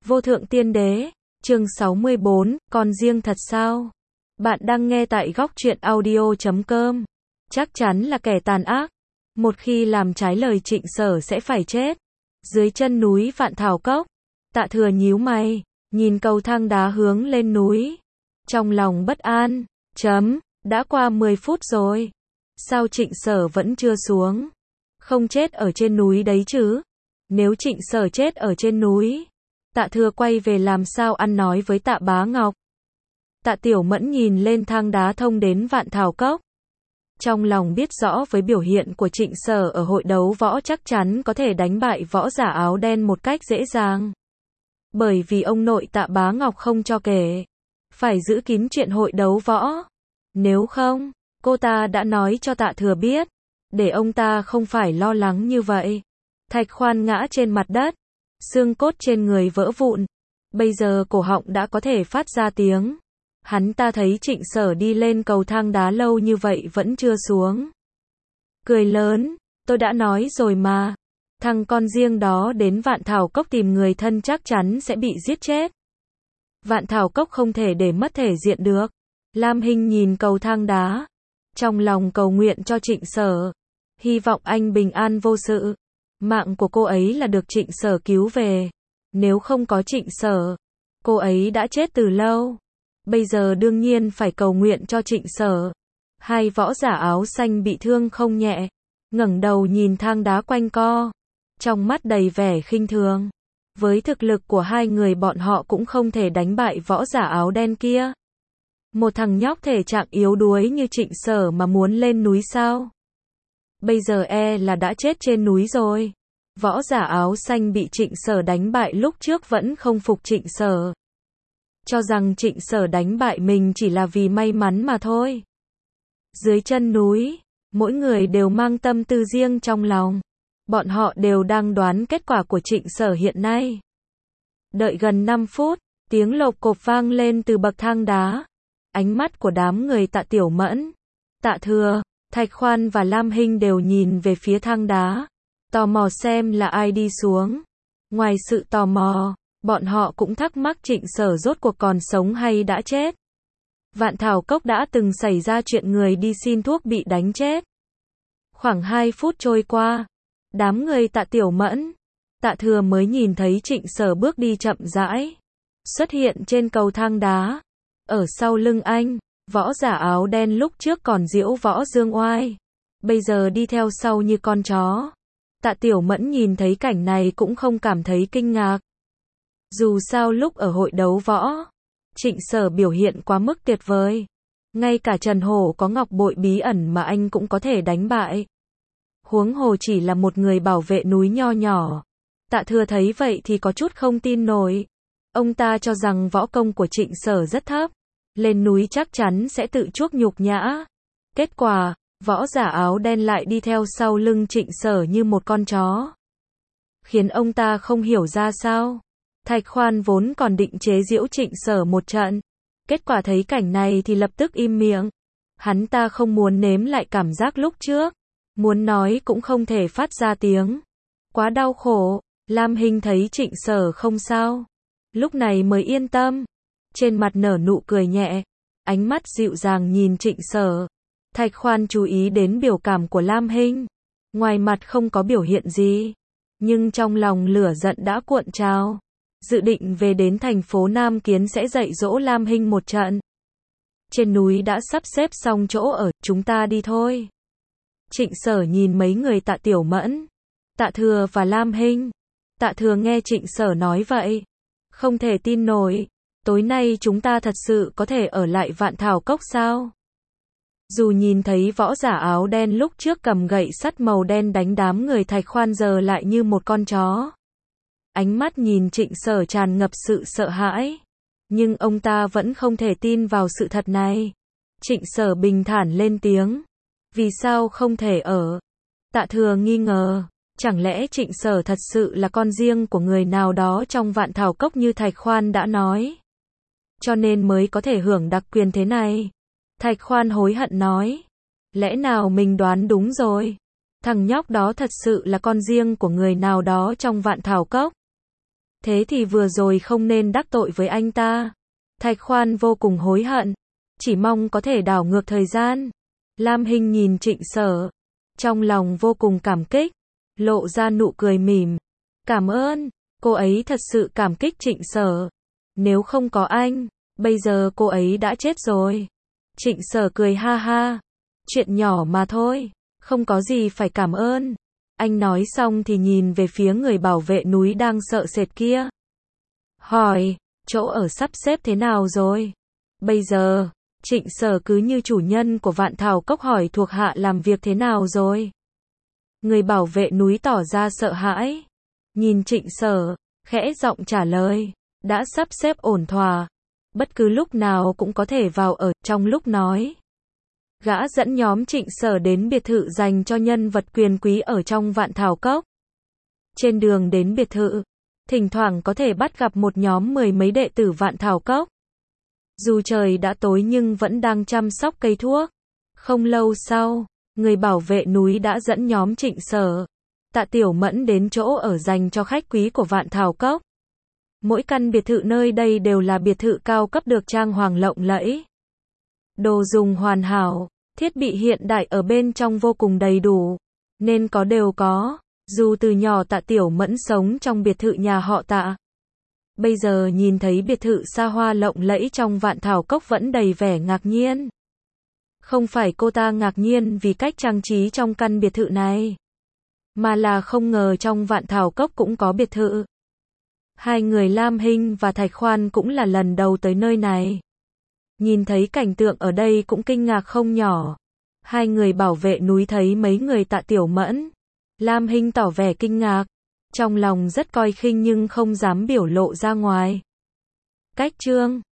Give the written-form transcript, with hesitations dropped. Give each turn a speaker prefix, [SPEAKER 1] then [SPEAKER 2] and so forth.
[SPEAKER 1] Vô thượng tiên đế, chương 64, con riêng thật sao? Bạn đang nghe tại góc truyện audio.com. Chắc chắn là kẻ tàn ác. Một khi làm trái lời Trịnh Sở sẽ phải chết. Dưới chân núi Vạn Thảo Cốc, Tạ Thừa nhíu mày, nhìn cầu thang đá hướng lên núi. Trong lòng bất an, đã qua 10 phút rồi. Sao Trịnh Sở vẫn chưa xuống? Không chết ở trên núi đấy chứ? Nếu Trịnh Sở chết ở trên núi, Tạ Thừa quay về làm sao ăn nói với Tạ Bá Ngọc? Tạ Tiểu Mẫn nhìn lên thang đá thông đến Vạn Thảo Cốc. Trong lòng biết rõ với biểu hiện của Trịnh Sở ở hội đấu võ chắc chắn có thể đánh bại võ giả áo đen một cách dễ dàng. Bởi vì ông nội Tạ Bá Ngọc không cho kể. Phải giữ kín chuyện hội đấu võ. Nếu không, cô ta đã nói cho Tạ Thừa biết. Để ông ta không phải lo lắng như vậy. Thạch Khoan ngã trên mặt đất. Xương cốt trên người vỡ vụn. Bây giờ cổ họng đã có thể phát ra tiếng. Hắn ta thấy Trịnh Sở đi lên cầu thang đá lâu như vậy vẫn chưa xuống. Cười lớn, tôi đã nói rồi mà. Thằng con riêng đó đến Vạn Thảo Cốc tìm người thân chắc chắn sẽ bị giết chết. Vạn Thảo Cốc không thể để mất thể diện được. Lam Hinh nhìn cầu thang đá. Trong lòng cầu nguyện cho Trịnh Sở. Hy vọng anh bình an vô sự. Mạng của cô ấy là được Trịnh Sở cứu về. Nếu không có Trịnh Sở, cô ấy đã chết từ lâu. Bây giờ đương nhiên phải cầu nguyện cho Trịnh Sở. Hai võ giả áo xanh bị thương không nhẹ. Ngẩng đầu nhìn thang đá quanh co. Trong mắt đầy vẻ khinh thường. Với thực lực của hai người bọn họ cũng không thể đánh bại võ giả áo đen kia. Một thằng nhóc thể trạng yếu đuối như Trịnh Sở mà muốn lên núi sao? Bây giờ là đã chết trên núi rồi. Võ giả áo xanh bị Trịnh Sở đánh bại lúc trước vẫn không phục Trịnh Sở. Cho rằng Trịnh Sở đánh bại mình chỉ là vì may mắn mà thôi. Dưới chân núi, mỗi người đều mang tâm tư riêng trong lòng. Bọn họ đều đang đoán kết quả của Trịnh Sở hiện nay. Đợi gần 5 phút, tiếng lộc cộp vang lên từ bậc thang đá. Ánh mắt của đám người Tạ Tiểu Mẫn, Tạ Thừa, Thạch Khoan và Lam Hinh đều nhìn về phía thang đá. Tò mò xem là ai đi xuống. Ngoài sự tò mò, bọn họ cũng thắc mắc Trịnh Sở rốt cuộc còn sống hay đã chết. Vạn Thảo Cốc đã từng xảy ra chuyện người đi xin thuốc bị đánh chết. Khoảng 2 phút trôi qua, đám người Tạ Tiểu Mẫn, Tạ Thừa mới nhìn thấy Trịnh Sở bước đi chậm rãi, xuất hiện trên cầu thang đá. Ở sau lưng anh, võ giả áo đen lúc trước còn diễu võ dương oai, bây giờ đi theo sau như con chó. Tạ Tiểu Mẫn nhìn thấy cảnh này cũng không cảm thấy kinh ngạc. Dù sao lúc ở hội đấu võ, Trịnh Sở biểu hiện quá mức tuyệt vời. Ngay cả Trần Hổ có ngọc bội bí ẩn mà anh cũng có thể đánh bại. Huống hồ chỉ là một người bảo vệ núi nho nhỏ. Tạ Thừa thấy vậy thì có chút không tin nổi. Ông ta cho rằng võ công của Trịnh Sở rất thấp. Lên núi chắc chắn sẽ tự chuốc nhục nhã. Kết quả, võ giả áo đen lại đi theo sau lưng Trịnh Sở như một con chó. Khiến ông ta không hiểu ra sao. Thạch Khoan vốn còn định chế giễu Trịnh Sở một trận. Kết quả thấy cảnh này thì lập tức im miệng. Hắn ta không muốn nếm lại cảm giác lúc trước. Muốn nói cũng không thể phát ra tiếng. Quá đau khổ. Lam Hinh thấy Trịnh Sở không sao. Lúc này mới yên tâm. Trên mặt nở nụ cười nhẹ. Ánh mắt dịu dàng nhìn Trịnh Sở. Thạch Khoan chú ý đến biểu cảm của Lam Hinh. Ngoài mặt không có biểu hiện gì. Nhưng trong lòng lửa giận đã cuộn trào. Dự định về đến thành phố Nam Kiến sẽ dạy dỗ Lam Hinh một trận. Trên núi đã sắp xếp xong chỗ ở, chúng ta đi thôi. Trịnh Sở nhìn mấy người Tạ Tiểu Mẫn, Tạ Thừa và Lam Hinh. Tạ Thừa nghe Trịnh Sở nói vậy. Không thể tin nổi. Tối nay chúng ta thật sự có thể ở lại Vạn Thảo Cốc sao? Dù nhìn thấy võ giả áo đen lúc trước cầm gậy sắt màu đen đánh đám người Thạch Khoan giờ lại như một con chó. Ánh mắt nhìn Trịnh Sở tràn ngập sự sợ hãi. Nhưng ông ta vẫn không thể tin vào sự thật này. Trịnh Sở bình thản lên tiếng. Vì sao không thể ở? Tạ Thừa nghi ngờ. Chẳng lẽ Trịnh Sở thật sự là con riêng của người nào đó trong Vạn Thảo Cốc như Thạch Khoan đã nói? Cho nên mới có thể hưởng đặc quyền thế này. Thạch Khoan hối hận nói. Lẽ nào mình đoán đúng rồi? Thằng nhóc đó thật sự là con riêng của người nào đó trong Vạn Thảo Cốc? Thế thì vừa rồi không nên đắc tội với anh ta. Thạch Khoan vô cùng hối hận, chỉ mong có thể đảo ngược thời gian. Lam Hinh nhìn Trịnh Sở, trong lòng vô cùng cảm kích, lộ ra nụ cười mỉm. Cảm ơn, cô ấy thật sự cảm kích Trịnh Sở. Nếu không có anh, bây giờ cô ấy đã chết rồi. Trịnh Sở cười ha ha, chuyện nhỏ mà thôi, không có gì phải cảm ơn. Anh nói xong thì nhìn về phía người bảo vệ núi đang sợ sệt kia. Hỏi, chỗ ở sắp xếp thế nào rồi? Bây giờ, Trịnh Sở cứ như chủ nhân của Vạn Thảo Cốc hỏi thuộc hạ làm việc thế nào rồi? Người bảo vệ núi tỏ ra sợ hãi. Nhìn Trịnh Sở, khẽ giọng trả lời, đã sắp xếp ổn thỏa. Bất cứ lúc nào cũng có thể vào ở. Trong lúc nói, gã dẫn nhóm Trịnh Sở đến biệt thự dành cho nhân vật quyền quý ở trong Vạn Thảo Cốc. Trên đường đến biệt thự, thỉnh thoảng có thể bắt gặp một nhóm 10 mấy đệ tử Vạn Thảo Cốc. Dù trời đã tối nhưng vẫn đang chăm sóc cây thuốc. Không lâu sau, người bảo vệ núi đã dẫn nhóm Trịnh Sở, Tạ Tiểu Mẫn đến chỗ ở dành cho khách quý của Vạn Thảo Cốc. Mỗi căn biệt thự nơi đây đều là biệt thự cao cấp được trang hoàng lộng lẫy. Đồ dùng hoàn hảo, thiết bị hiện đại ở bên trong vô cùng đầy đủ, nên có đều có. Dù từ nhỏ Tạ Tiểu Mẫn sống trong biệt thự nhà họ Tạ, bây giờ nhìn thấy biệt thự xa hoa lộng lẫy trong Vạn Thảo Cốc vẫn đầy vẻ ngạc nhiên. Không phải cô ta ngạc nhiên vì cách trang trí trong căn biệt thự này, mà là không ngờ trong Vạn Thảo Cốc cũng có biệt thự. Hai người Lam Hinh và Thạch Khoan cũng là lần đầu tới nơi này. Nhìn thấy cảnh tượng ở đây cũng kinh ngạc không nhỏ. Hai người bảo vệ núi thấy mấy người Tạ Tiểu Mẫn, Lam Hinh tỏ vẻ kinh ngạc, trong lòng rất coi khinh nhưng không dám biểu lộ ra ngoài. Cách chương